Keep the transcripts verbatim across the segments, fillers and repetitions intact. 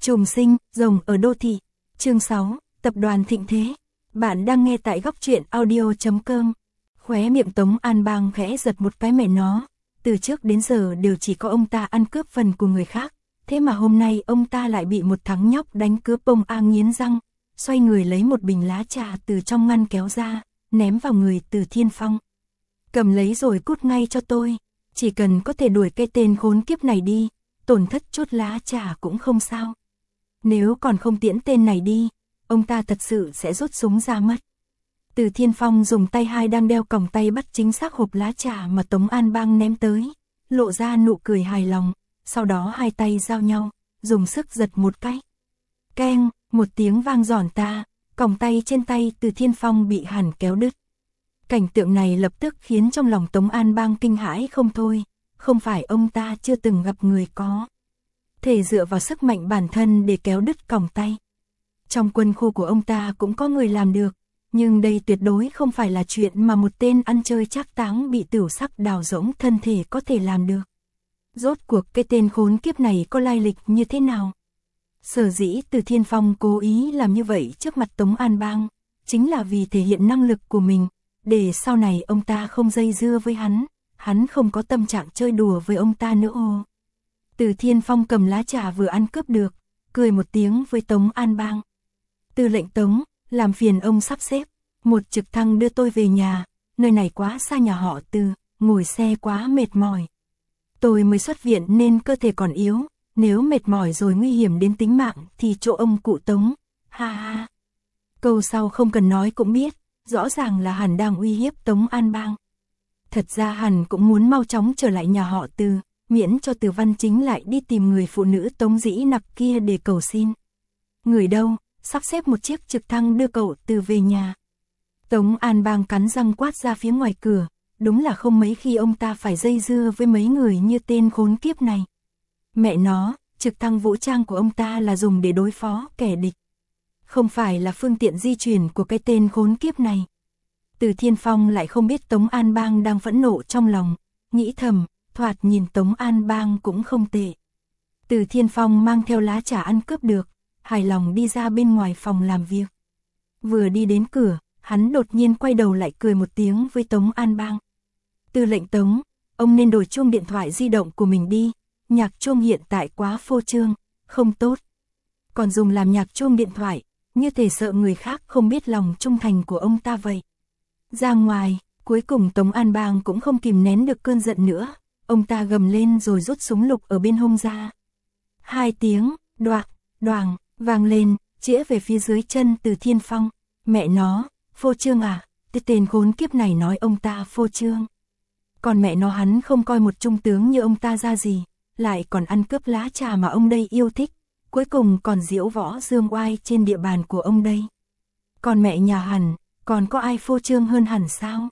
Trùng sinh, rồng ở đô thị. Chương sáu, Tập đoàn Thịnh Thế. Bạn đang nghe tại góc truyện audio chấm com. Khóe miệng Tống An Bang khẽ giật một cái, mẹ nó, từ trước đến giờ đều chỉ có ông ta ăn cướp phần của người khác, thế mà hôm nay ông ta lại bị một thằng nhóc đánh cướp. Bông A nghiến răng, xoay người lấy một bình lá trà từ trong ngăn kéo ra, ném vào người Từ Thiên Phong. Cầm lấy rồi cút ngay cho tôi, chỉ cần có thể đuổi cái tên khốn kiếp này đi, tổn thất chút lá trà cũng không sao. Nếu còn không tiễn tên này đi, ông ta thật sự sẽ rút súng ra mất. Từ Thiên Phong dùng tay hai đang đeo còng tay bắt chính xác hộp lá trà mà Tống An Bang ném tới, lộ ra nụ cười hài lòng, sau đó hai tay giao nhau, dùng sức giật một cái. Keng, một tiếng vang giòn ta, còng tay trên tay Từ Thiên Phong bị hẳn kéo đứt. Cảnh tượng này lập tức khiến trong lòng Tống An Bang kinh hãi không thôi, không phải ông ta chưa từng gặp người có thể dựa vào sức mạnh bản thân để kéo đứt còng tay. Trong quân khu của ông ta cũng có người làm được, nhưng đây tuyệt đối không phải là chuyện mà một tên ăn chơi trác táng bị tửu sắc đào rỗng thân thể có thể làm được. Rốt cuộc cái tên khốn kiếp này có lai lịch như thế nào? Sở dĩ Từ Thiên Phong cố ý làm như vậy trước mặt Tống An Bang, chính là vì thể hiện năng lực của mình, để sau này ông ta không dây dưa với hắn, hắn không có tâm trạng chơi đùa với ông ta nữa ô. Từ Thiên Phong cầm lá trà vừa ăn cướp được, cười một tiếng với Tống An Bang. Tư lệnh Tống, làm phiền ông sắp xếp một trực thăng đưa tôi về nhà, nơi này quá xa nhà họ Từ, ngồi xe quá mệt mỏi. Tôi mới xuất viện nên cơ thể còn yếu, nếu mệt mỏi rồi nguy hiểm đến tính mạng thì chỗ ông cụ Tống, ha ha. Câu sau không cần nói cũng biết, rõ ràng là hắn đang uy hiếp Tống An Bang. Thật ra hắn cũng muốn mau chóng trở lại nhà họ Từ, miễn cho Từ Văn Chính lại đi tìm người phụ nữ Tống Dĩ Nặc kia để cầu xin. Người đâu, sắp xếp một chiếc trực thăng đưa cậu Từ về nhà. Tống An Bang cắn răng quát ra phía ngoài cửa, đúng là không mấy khi ông ta phải dây dưa với mấy người như tên khốn kiếp này. Mẹ nó, trực thăng vũ trang của ông ta là dùng để đối phó kẻ địch, không phải là phương tiện di chuyển của cái tên khốn kiếp này. Từ Thiên Phong lại không biết Tống An Bang đang phẫn nộ trong lòng, nghĩ thầm, thoạt nhìn Tống An Bang cũng không tệ. Từ Thiên Phong mang theo lá trà ăn cướp được, hài lòng đi ra bên ngoài phòng làm việc. Vừa đi đến cửa, hắn đột nhiên quay đầu lại cười một tiếng với Tống An Bang. Tư lệnh Tống, ông nên đổi chuông điện thoại di động của mình đi, nhạc chuông hiện tại quá phô trương, không tốt. Còn dùng làm nhạc chuông điện thoại, như thể sợ người khác không biết lòng trung thành của ông ta vậy. Ra ngoài, cuối cùng Tống An Bang cũng không kìm nén được cơn giận nữa, ông ta gầm lên rồi rút súng lục ở bên hông ra. Hai tiếng, đoạc, đoàng, vang lên, chĩa về phía dưới chân Từ Thiên Phong. Mẹ nó, phô trương à, cái tên khốn kiếp này nói ông ta phô trương. Còn mẹ nó hắn không coi một trung tướng như ông ta ra gì, lại còn ăn cướp lá trà mà ông đây yêu thích, cuối cùng còn diễu võ dương oai trên địa bàn của ông đây. Còn mẹ nhà hẳn, còn có ai phô trương hơn hẳn sao?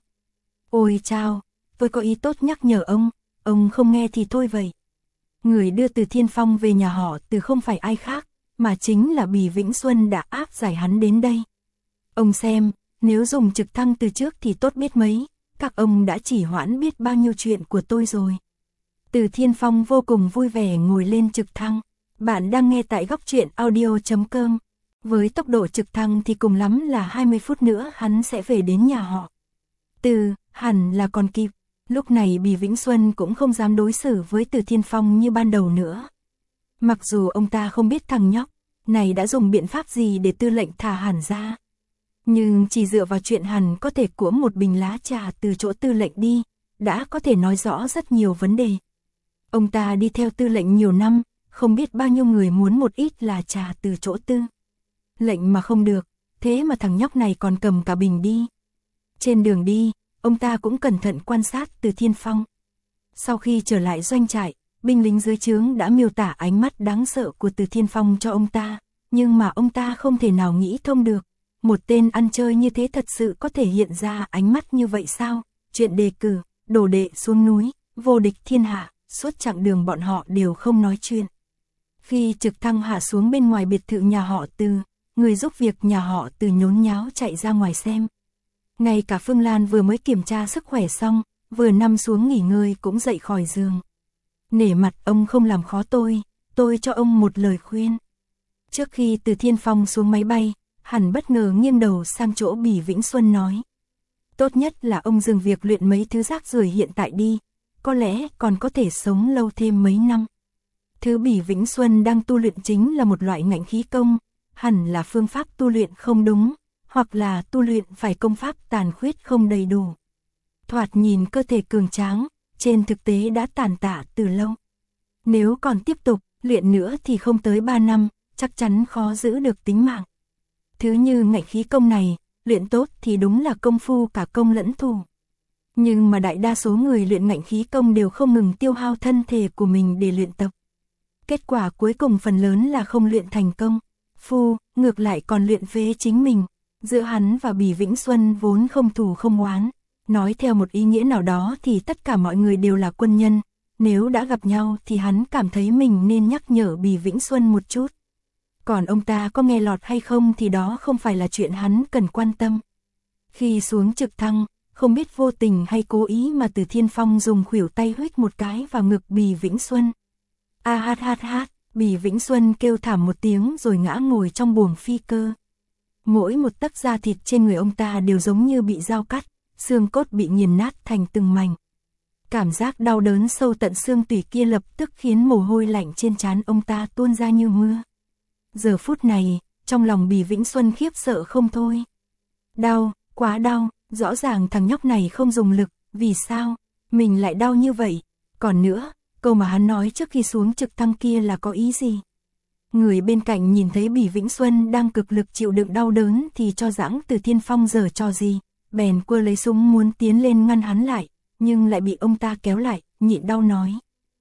Ôi chao, tôi có ý tốt nhắc nhở ông, ông không nghe thì thôi vậy. Người đưa Từ Thiên Phong về nhà họ Từ không phải ai khác, mà chính là Bì Vĩnh Xuân đã áp giải hắn đến đây. Ông xem, nếu dùng trực thăng từ trước thì tốt biết mấy, các ông đã chỉ hoãn biết bao nhiêu chuyện của tôi rồi. Từ Thiên Phong vô cùng vui vẻ ngồi lên trực thăng. Bạn đang nghe tại góc truyện audio chấm com. Với tốc độ trực thăng thì cùng lắm là hai mươi phút nữa hắn sẽ về đến nhà họ Từ, hẳn là còn kịp. Lúc này Bì Vĩnh Xuân cũng không dám đối xử với Từ Thiên Phong như ban đầu nữa. Mặc dù ông ta không biết thằng nhóc này đã dùng biện pháp gì để tư lệnh thả hẳn ra, nhưng chỉ dựa vào chuyện hẳn có thể của một bình lá trà từ chỗ tư lệnh đi, đã có thể nói rõ rất nhiều vấn đề. Ông ta đi theo tư lệnh nhiều năm, không biết bao nhiêu người muốn một ít lá trà từ chỗ tư lệnh mà không được, thế mà thằng nhóc này còn cầm cả bình đi. Trên đường đi, ông ta cũng cẩn thận quan sát Từ Thiên Phong. Sau khi trở lại doanh trại, binh lính dưới trướng đã miêu tả ánh mắt đáng sợ của Từ Thiên Phong cho ông ta, nhưng mà ông ta không thể nào nghĩ thông được. Một tên ăn chơi như thế thật sự có thể hiện ra ánh mắt như vậy sao? Chuyện đề cử, đồ đệ xuống núi, vô địch thiên hạ, suốt chặng đường bọn họ đều không nói chuyện. Khi trực thăng hạ xuống bên ngoài biệt thự nhà họ Từ, người giúp việc nhà họ Từ nhốn nháo chạy ra ngoài xem. Ngay cả Phương Lan vừa mới kiểm tra sức khỏe xong, vừa nằm xuống nghỉ ngơi cũng dậy khỏi giường. Nể mặt ông không làm khó tôi, tôi cho ông một lời khuyên. Trước khi Từ Thiên Phong xuống máy bay, hắn bất ngờ nghiêng đầu sang chỗ Bỉ Vĩnh Xuân nói. Tốt nhất là ông dừng việc luyện mấy thứ rác rưởi hiện tại đi, có lẽ còn có thể sống lâu thêm mấy năm. Thứ Bỉ Vĩnh Xuân đang tu luyện chính là một loại ngạnh khí công, hẳn là phương pháp tu luyện không đúng, hoặc là tu luyện phải công pháp tàn khuyết không đầy đủ. Thoạt nhìn cơ thể cường tráng, trên thực tế đã tàn tạ từ lâu. Nếu còn tiếp tục luyện nữa thì không tới ba năm, chắc chắn khó giữ được tính mạng. Thứ như ngạnh khí công này, luyện tốt thì đúng là công phu cả công lẫn thủ. Nhưng mà đại đa số người luyện ngạnh khí công đều không ngừng tiêu hao thân thể của mình để luyện tập. Kết quả cuối cùng phần lớn là không luyện thành công. Phu, ngược lại còn luyện phế chính mình. Giữa hắn và Bỉ Vĩnh Xuân vốn không thù không oán. Nói theo một ý nghĩa nào đó thì tất cả mọi người đều là quân nhân. Nếu đã gặp nhau thì hắn cảm thấy mình nên nhắc nhở Bỉ Vĩnh Xuân một chút. Còn ông ta có nghe lọt hay không thì đó không phải là chuyện hắn cần quan tâm. Khi xuống trực thăng, không biết vô tình hay cố ý mà Từ Thiên Phong dùng khuỷu tay huých một cái vào ngực Bỉ Vĩnh Xuân. A hát hát hát, Bỉ Vĩnh Xuân kêu thảm một tiếng rồi ngã ngồi trong buồng phi cơ. Mỗi một tấc da thịt trên người ông ta đều giống như bị dao cắt, xương cốt bị nghiền nát thành từng mảnh. Cảm giác đau đớn sâu tận xương tủy kia lập tức khiến mồ hôi lạnh trên trán ông ta tuôn ra như mưa. Giờ phút này, trong lòng Bỉ Vĩnh Xuân khiếp sợ không thôi. Đau, quá đau, rõ ràng thằng nhóc này không dùng lực, vì sao mình lại đau như vậy? Còn nữa, câu mà hắn nói trước khi xuống trực thăng kia là có ý gì? Người bên cạnh nhìn thấy Bỉ Vĩnh Xuân đang cực lực chịu đựng đau đớn thì cho rằng Từ Thiên Phong giở trò gì, bèn quơ lấy súng muốn tiến lên ngăn hắn lại, nhưng lại bị ông ta kéo lại, nhịn đau nói.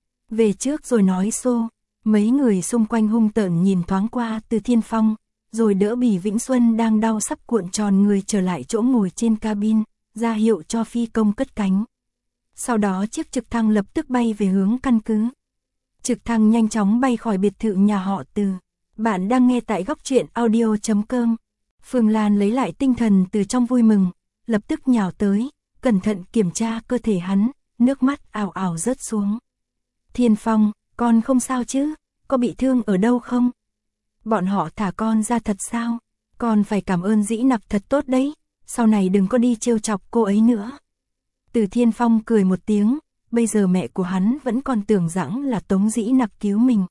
Về trước rồi nói xô. Mấy người xung quanh hung tợn nhìn thoáng qua Từ Thiên Phong, rồi đỡ Bỉ Vĩnh Xuân đang đau sắp cuộn tròn người trở lại chỗ ngồi trên cabin, ra hiệu cho phi công cất cánh. Sau đó chiếc trực thăng lập tức bay về hướng căn cứ. Trực thăng nhanh chóng bay khỏi biệt thự nhà họ Từ. Bạn đang nghe tại góc truyện audio chấm com. Phương Lan lấy lại tinh thần từ trong vui mừng, lập tức nhào tới, cẩn thận kiểm tra cơ thể hắn, nước mắt ảo ảo rớt xuống. Thiên Phong, con không sao chứ, có bị thương ở đâu không? Bọn họ thả con ra thật sao? Con phải cảm ơn Dĩ Nặc thật tốt đấy, sau này đừng có đi trêu chọc cô ấy nữa. Từ Thiên Phong cười một tiếng, bây giờ mẹ của hắn vẫn còn tưởng rằng là Tống Dĩ Nặc cứu mình.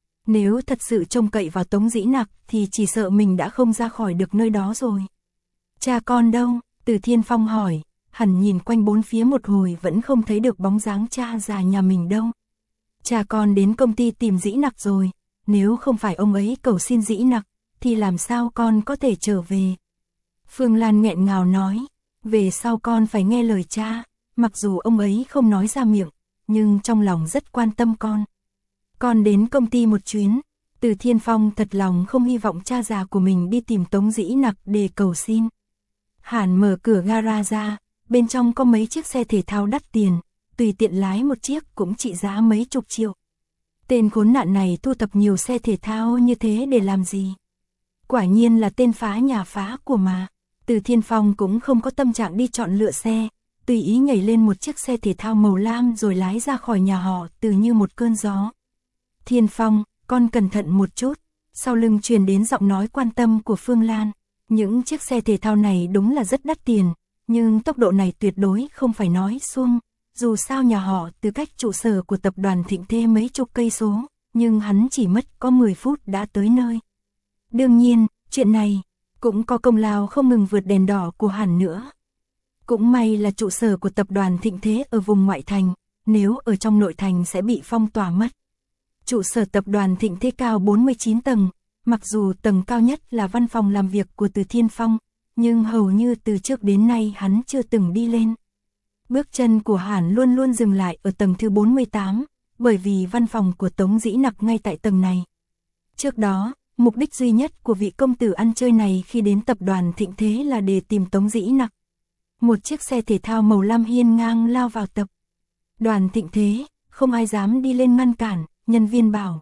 Nếu thật sự trông cậy vào Tống Dĩ Nặc thì chỉ sợ mình đã không ra khỏi được nơi đó rồi. Cha con đâu? Từ Thiên Phong hỏi, hắn nhìn quanh bốn phía một hồi vẫn không thấy được bóng dáng cha già nhà mình đâu. Cha con đến công ty tìm Dĩ Nặc rồi, nếu không phải ông ấy cầu xin Dĩ Nặc, thì làm sao con có thể trở về? Phương Lan nghẹn ngào nói, về sau con phải nghe lời cha, mặc dù ông ấy không nói ra miệng, nhưng trong lòng rất quan tâm con. Con đến công ty một chuyến, Từ Thiên Phong thật lòng không hy vọng cha già của mình đi tìm Tống Dĩ Nặc để cầu xin. Hàn mở cửa gara ra, bên trong có mấy chiếc xe thể thao đắt tiền, tùy tiện lái một chiếc cũng trị giá mấy chục triệu. Tên khốn nạn này thu thập nhiều xe thể thao như thế để làm gì? Quả nhiên là tên phá nhà phá của mà. Từ Thiên Phong cũng không có tâm trạng đi chọn lựa xe, tùy ý nhảy lên một chiếc xe thể thao màu lam rồi lái ra khỏi nhà họ Từ như một cơn gió. Thiên Phong, con cẩn thận một chút. Sau lưng truyền đến giọng nói quan tâm của Phương Lan. Những chiếc xe thể thao này đúng là rất đắt tiền, nhưng tốc độ này tuyệt đối không phải nói suông. Dù sao nhà họ Từ cách trụ sở của tập đoàn Thịnh Thế mấy chục cây số, nhưng hắn chỉ mất có mười phút đã tới nơi. Đương nhiên, chuyện này cũng có công lao không ngừng vượt đèn đỏ của hắn nữa. Cũng may là trụ sở của tập đoàn Thịnh Thế ở vùng ngoại thành, nếu ở trong nội thành sẽ bị phong tỏa mất. Trụ sở tập đoàn Thịnh Thế cao bốn mươi chín tầng, mặc dù tầng cao nhất là văn phòng làm việc của Từ Thiên Phong, nhưng hầu như từ trước đến nay hắn chưa từng đi lên. Bước chân của hắn luôn luôn dừng lại ở tầng thứ bốn mươi tám, bởi vì văn phòng của Tống Dĩ Nặc ngay tại tầng này. Trước đó, mục đích duy nhất của vị công tử ăn chơi này khi đến tập đoàn Thịnh Thế là để tìm Tống Dĩ Nặc. Một chiếc xe thể thao màu lam hiên ngang lao vào tập đoàn Thịnh Thế, không ai dám đi lên ngăn cản, nhân viên bảo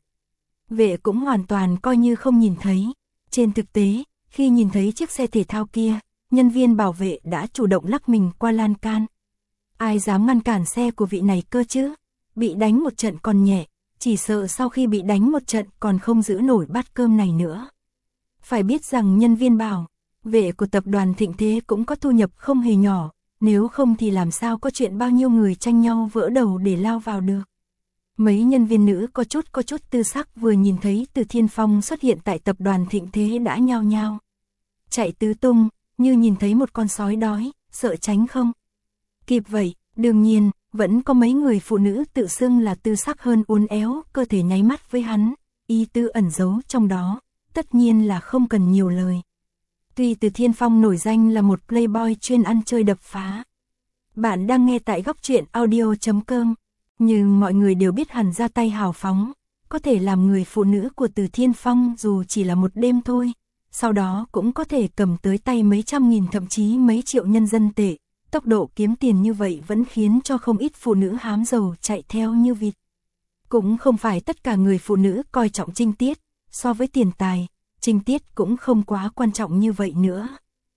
vệ cũng hoàn toàn coi như không nhìn thấy. Trên thực tế, khi nhìn thấy chiếc xe thể thao kia, nhân viên bảo vệ đã chủ động lắc mình qua lan can. Ai dám ngăn cản xe của vị này cơ chứ? Bị đánh một trận còn nhẹ, chỉ sợ sau khi bị đánh một trận còn không giữ nổi bát cơm này nữa. Phải biết rằng nhân viên bảo vệ của tập đoàn Thịnh Thế cũng có thu nhập không hề nhỏ, nếu không thì làm sao có chuyện bao nhiêu người tranh nhau vỡ đầu để lao vào được. Mấy nhân viên nữ có chút có chút tư sắc vừa nhìn thấy Từ Thiên Phong xuất hiện tại tập đoàn Thịnh Thế đã nhao nhao chạy tứ tung, như nhìn thấy một con sói đói, sợ tránh không kịp vậy. Đương nhiên, vẫn có mấy người phụ nữ tự xưng là tư sắc hơn uốn éo, cơ thể nháy mắt với hắn, ý tư ẩn giấu trong đó, tất nhiên là không cần nhiều lời. Tuy Từ Thiên Phong nổi danh là một playboy chuyên ăn chơi đập phá. Bạn đang nghe tại góc truyện audio chấm com, nhưng mọi người đều biết hắn ra tay hào phóng, có thể làm người phụ nữ của Từ Thiên Phong dù chỉ là một đêm thôi, sau đó cũng có thể cầm tới tay mấy trăm nghìn thậm chí mấy triệu nhân dân tệ. Tốc độ kiếm tiền như vậy vẫn khiến cho không ít phụ nữ hám giàu chạy theo như vịt. Cũng không phải tất cả người phụ nữ coi trọng trinh tiết, so với tiền tài, trinh tiết cũng không quá quan trọng như vậy nữa.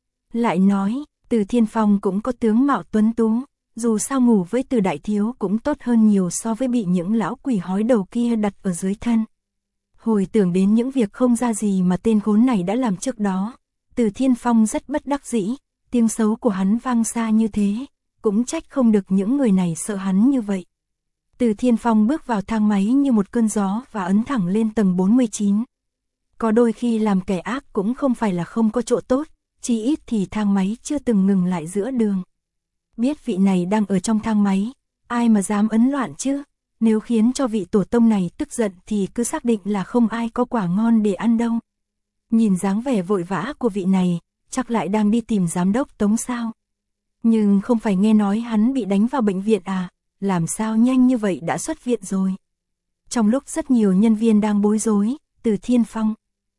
Lại nói, Từ Thiên Phong cũng có tướng mạo tuấn tú, dù sao ngủ với Từ đại thiếu cũng tốt hơn nhiều so với bị những lão quỷ hói đầu kia đặt ở dưới thân. Hồi tưởng đến những việc không ra gì mà tên khốn này đã làm trước đó, Từ Thiên Phong rất bất đắc dĩ. Tiếng xấu của hắn vang xa như thế, cũng trách không được những người này sợ hắn như vậy. Từ Thiên Phong bước vào thang máy như một cơn gió và ấn thẳng lên tầng bốn mươi chín. Có đôi khi làm kẻ ác cũng không phải là không có chỗ tốt, chỉ ít thì thang máy chưa từng ngừng lại giữa đường. Biết vị này đang ở trong thang máy, ai mà dám ấn loạn chứ, nếu khiến cho vị tổ tông này tức giận thì cứ xác định là không ai có quả ngon để ăn đâu. Nhìn dáng vẻ vội vã của vị này, chắc lại đang đi tìm giám đốc Tống sao. Nhưng không phải nghe nói hắn bị đánh vào bệnh viện à, làm sao nhanh như vậy đã xuất viện rồi. Trong lúc rất nhiều nhân viên đang bối rối, Từ Thiên Phong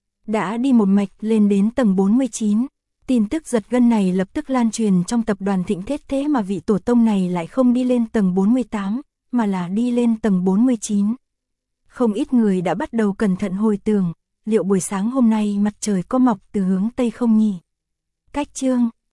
đã đi một mạch lên đến tầng bốn mươi chín. Tin tức giật gân này lập tức lan truyền trong tập đoàn Thịnh Thế, thế mà vị tổ tông này lại không đi lên tầng bốn mươi tám, mà là đi lên tầng bốn mươi chín. Không ít người đã bắt đầu cẩn thận hồi tưởng, liệu buổi sáng hôm nay mặt trời có mọc từ hướng Tây không nhỉ? Cách chương